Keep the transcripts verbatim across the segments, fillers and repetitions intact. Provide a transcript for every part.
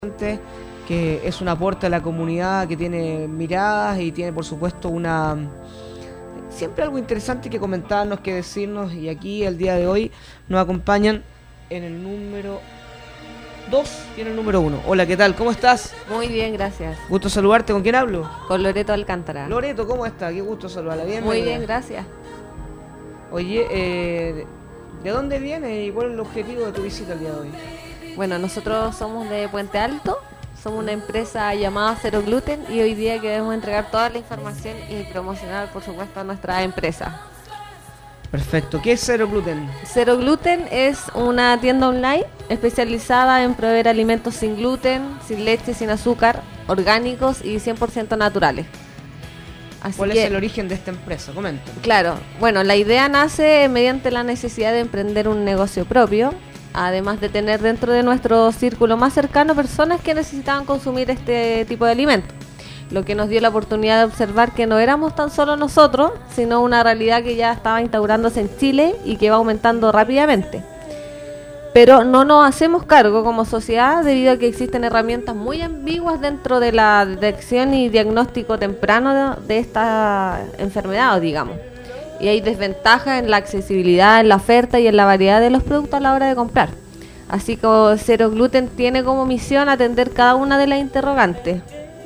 que es un aporte a la comunidad, que tiene miradas y tiene por supuesto una siempre algo interesante que comentarnos, que decirnos, y aquí el día de hoy nos acompañan en el número dos y en el número uno. Hola, ¿qué tal? ¿Cómo estás? Muy bien, gracias. Gusto saludarte. ¿Con quién hablo? Con Loreto Alcántara. Loreto, ¿cómo está? Qué gusto saludarla. Bienvenida. Muy bien, gracias. Oye, eh, ¿de dónde vienes y cuál es el objetivo de tu visita el día de hoy? Bueno, nosotros somos de Puente Alto, somos una empresa llamada Cero Gluten y hoy día queremos entregar toda la información y promocionar, por supuesto, a nuestra empresa. Perfecto. ¿Qué es Cero Gluten? Cero Gluten es una tienda online especializada en proveer alimentos sin gluten, sin leche, sin azúcar, orgánicos y cien por ciento naturales. Así ¿Cuál que, es el origen de esta empresa? Comenta. Claro, bueno, la idea nace mediante la necesidad de emprender un negocio propio, además de tener dentro de nuestro círculo más cercano personas que necesitaban consumir este tipo de alimentos, lo que nos dio la oportunidad de observar que no éramos tan solo nosotros, sino una realidad que ya estaba instaurándose en Chile y que va aumentando rápidamente. Pero no nos hacemos cargo como sociedad debido a que existen herramientas muy ambiguas dentro de la detección y diagnóstico temprano de, de esta enfermedad, digamos. Y hay desventajas en la accesibilidad, en la oferta y en la variedad de los productos a la hora de comprar. Así que Cero Gluten tiene como misión atender cada una de las interrogantes.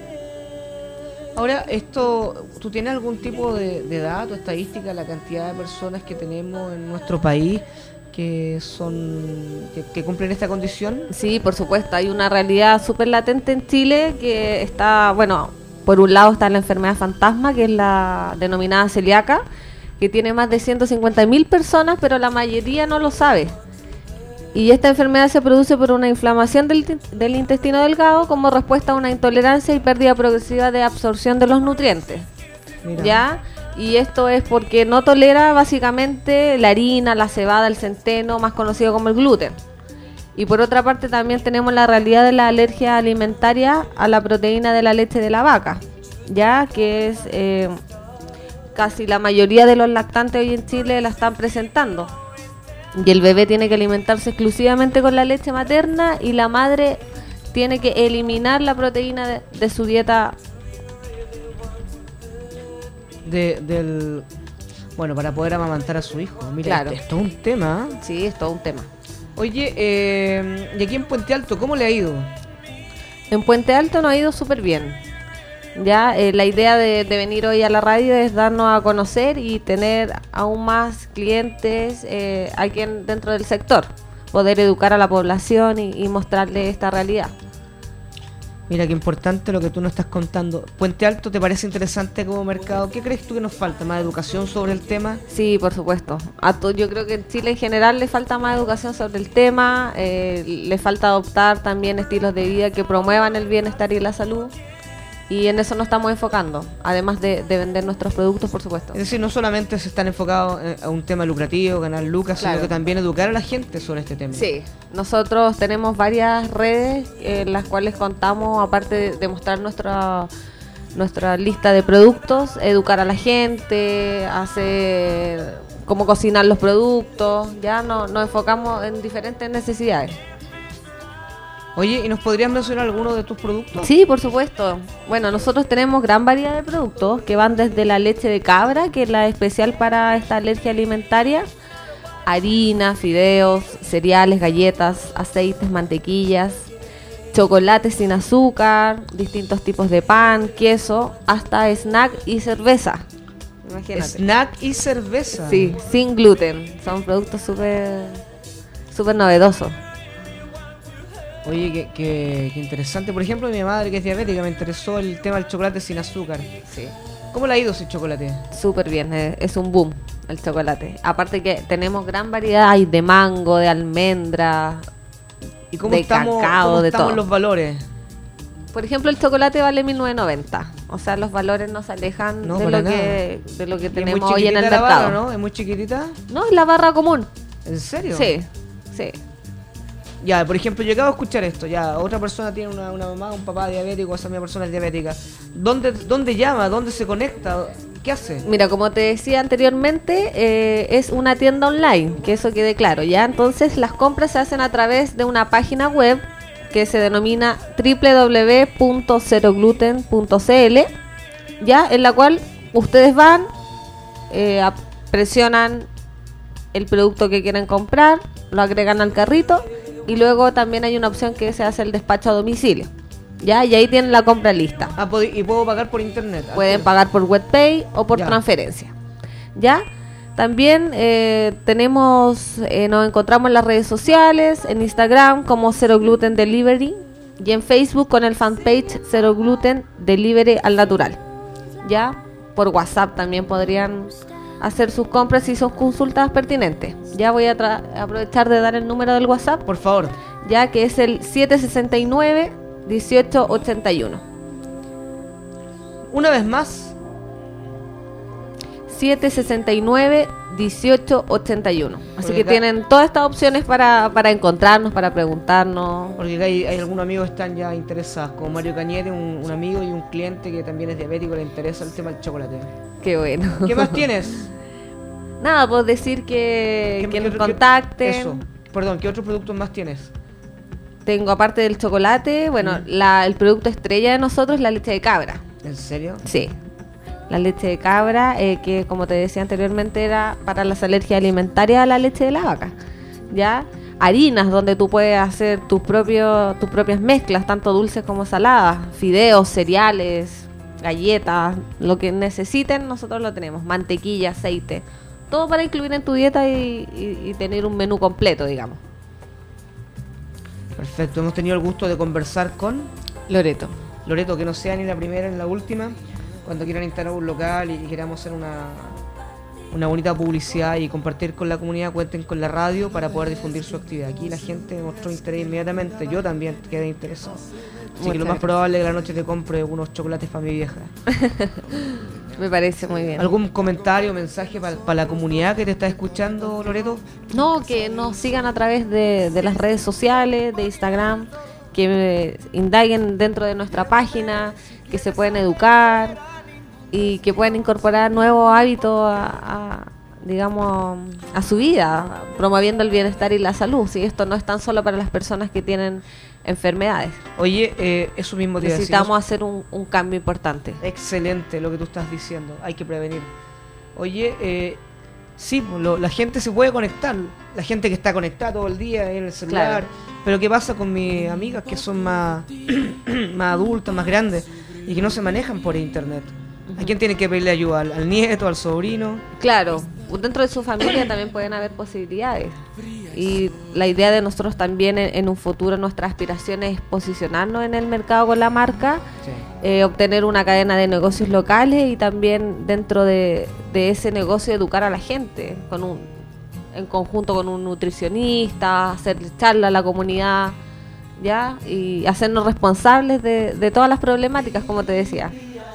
Ahora, esto, ¿tú tienes algún tipo de, de dato, estadística, la cantidad de personas que tenemos en nuestro país que son que, que cumplen esta condición? Sí, por supuesto, hay una realidad súper latente en Chile que está, bueno, por un lado está la enfermedad fantasma, que es la denominada celíaca, que tiene más de ciento cincuenta mil personas, pero la mayoría no lo sabe. Y esta enfermedad se produce por una inflamación del, del intestino delgado como respuesta a una intolerancia y pérdida progresiva de absorción de los nutrientes. Mira. ¿Ya? Y esto es porque no tolera básicamente la harina, la cebada, el centeno, más conocido como el gluten. Y por otra parte también tenemos la realidad de la alergia alimentaria a la proteína de la leche de la vaca, ya que es eh, casi la mayoría de los lactantes hoy en Chile la están presentando. Y el bebé tiene que alimentarse exclusivamente con la leche materna y la madre tiene que eliminar la proteína de, de su dieta. De, del bueno, para poder amamantar a su hijo. Mira, claro. Esto es todo un tema. ¿eh? Sí, es todo un tema. Oye, eh, y aquí en Puente Alto, ¿cómo le ha ido? En Puente Alto nos ha ido súper bien. Ya, eh, la idea de, de venir hoy a la radio es darnos a conocer y tener aún más clientes eh, aquí en, dentro del sector, poder educar a la población y, y mostrarle esta realidad. Mira, qué importante lo que tú nos estás contando. ¿Puente Alto te parece interesante como mercado? ¿Qué crees tú que nos falta? ¿Más educación sobre el tema? Sí, por supuesto. A to- yo creo que en Chile en general le falta más educación sobre el tema, eh, le falta adoptar también estilos de vida que promuevan el bienestar y la salud. Y en eso nos estamos enfocando, además de, de vender nuestros productos, por supuesto. Es decir, no solamente se están enfocados a un tema lucrativo, ganar lucas, claro, sino que también educar a la gente sobre este tema. Sí, nosotros tenemos varias redes en las cuales contamos, aparte de, de mostrar nuestra, nuestra lista de productos, educar a la gente, hacer cómo cocinar los productos, ya no, nos enfocamos en diferentes necesidades. Oye, ¿y nos podrías mencionar algunos de tus productos? Sí, por supuesto. Bueno, nosotros tenemos gran variedad de productos que van desde la leche de cabra, que es la especial para esta alergia alimentaria, harina, fideos, cereales, galletas, aceites, mantequillas, chocolates sin azúcar, distintos tipos de pan, queso, hasta snack y cerveza. Imagínate. Snack y cerveza. Sí, sin gluten. Son productos súper súper novedosos. Oye, qué, qué, qué interesante. Por ejemplo, mi madre, que es diabética, me interesó el tema del chocolate sin azúcar. Sí. ¿Cómo le ha ido ese chocolate? Súper bien, es, es un boom el chocolate. Aparte que tenemos gran variedad, hay de mango, de almendra, ¿Y cómo de estamos, cacao, cómo de estamos todo. Los valores? Por ejemplo, el chocolate vale mil novecientos noventa. O sea, los valores no se alejan no, de, lo nada. que, de lo que tenemos hoy hoy en el la mercado. Barra, ¿no? ¿Es muy chiquitita? No, es la barra común. ¿En serio? Sí, sí. Ya, por ejemplo, yo acabo de escuchar esto, ya, otra persona tiene una, una mamá, un papá diabético, esa misma persona es diabética. ¿Dónde, dónde llama? ¿Dónde se conecta? ¿Qué hace? Mira, como te decía anteriormente, eh, es una tienda online, que eso quede claro, ¿ya? Entonces las compras se hacen a través de una página web que se denomina doble u doble u doble u punto cero gluten punto c l, ya, en la cual ustedes van, eh, presionan el producto que quieren comprar, lo agregan al carrito y luego también hay una opción que se hace el despacho a domicilio, ya, y ahí tienen la compra lista. Ah, y puedo pagar por internet. Pueden pagar por WebPay o por ya. transferencia, ya. También eh, tenemos, eh, nos encontramos en las redes sociales, en Instagram como Cero Gluten Delivery y en Facebook con el fanpage Cero Gluten Delivery al Natural. Ya, por WhatsApp también podrían hacer sus compras y sus consultas pertinentes. Ya voy a tra- aprovechar de dar el número del WhatsApp. Por favor. Ya que es el siete seis nueve, dieciocho ochenta y uno. Una vez más. siete seis nueve, dieciocho ochenta y uno. Así Porque que acá tienen todas estas opciones para, para encontrarnos, para preguntarnos. Porque acá hay, hay algunos amigos que están ya interesados, como Mario Cañete, un, un amigo y un cliente que también es diabético, le interesa el tema del chocolate. Qué bueno. ¿Qué más tienes? Nada, puedo decir que, ¿Qué, que qué nos otro, contacten. Qué, eso, perdón, ¿qué otros productos más tienes? Tengo, aparte del chocolate, bueno, mm. la, el producto estrella de nosotros es la leche de cabra. ¿En serio? Sí. La leche de cabra, eh, que como te decía anteriormente era para las alergias alimentarias a la leche de la vaca, ¿ya? Harinas, donde tú puedes hacer tus propios, tus propias mezclas, tanto dulces como saladas, fideos, cereales, galletas, lo que necesiten nosotros lo tenemos, mantequilla, aceite, todo para incluir en tu dieta y, y, y tener un menú completo, digamos. Perfecto, hemos tenido el gusto de conversar con Loreto. Loreto, que no sea ni la primera ni la última. Cuando quieran instalar un local y queramos hacer una, una bonita publicidad y compartir con la comunidad, cuenten con la radio para poder difundir su actividad. Aquí la gente mostró interés inmediatamente, yo también quedé interesado. Así Muchas que lo más probable es que la noche te compre unos chocolates para mi vieja. Me parece muy bien. ¿Algún comentario, mensaje para pa la comunidad que te está escuchando, Loreto? No, que nos sigan a través de, de las redes sociales, de Instagram, que indaguen dentro de nuestra página, que se pueden educar y que pueden incorporar nuevos hábitos a, a, digamos, a su vida, promoviendo el bienestar y la salud. Si esto no es tan solo para las personas que tienen enfermedades. Oye, eh, eso mismo te necesitamos decimos. hacer un, un cambio importante. Excelente lo que tú estás diciendo, hay que prevenir. Oye, eh, sí, lo, la gente se puede conectar, la gente que está conectada todo el día en el celular, claro. Pero ¿qué pasa con mis amigas que son más, más adultas, más grandes y que no se manejan por internet? ¿A quién tiene que pedirle ayuda? ¿Al, al nieto, al sobrino? Claro, dentro de su familia también pueden haber posibilidades. Y la idea de nosotros también en, en un futuro, nuestra aspiración es posicionarnos en el mercado con la marca, sí. eh, obtener una cadena de negocios locales y también dentro de, de ese negocio educar a la gente, con un, en conjunto con un nutricionista, hacer charla a la comunidad, ¿ya? Y hacernos responsables de, de todas las problemáticas, como te decía.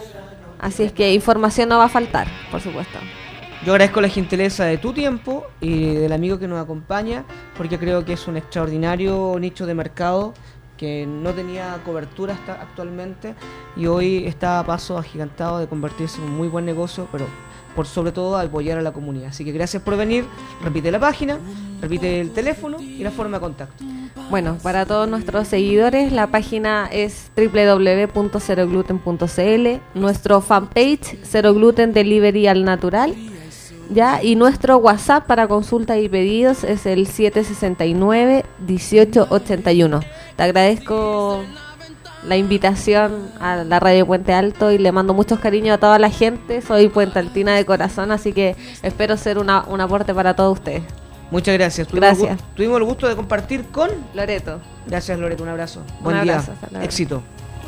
Así es que información no va a faltar, por supuesto. Yo agradezco la gentileza de tu tiempo y del amigo que nos acompaña, porque creo que es un extraordinario nicho de mercado que no tenía cobertura hasta actualmente y hoy está a paso agigantado de convertirse en un muy buen negocio, pero por sobre todo apoyar a la comunidad. Así que gracias por venir, repite la página, repite el teléfono y la forma de contacto. Bueno, para todos nuestros seguidores, la página es doble u doble u doble u punto cero gluten punto c l, nuestro fanpage Cero Gluten Delivery al Natural, ya, y nuestro WhatsApp para consultas y pedidos es el siete seis nueve, dieciocho ochenta y uno. Te agradezco la invitación a la Radio Puente Alto y le mando muchos cariños a toda la gente. Soy puentaltina de corazón, así que espero ser una, un aporte para todos ustedes. Muchas gracias. Tuvimos Gracias. El tuvimos el gusto de compartir con Loreto. Gracias, Loreto. Un abrazo. Un Buen abrazo, día. Éxito.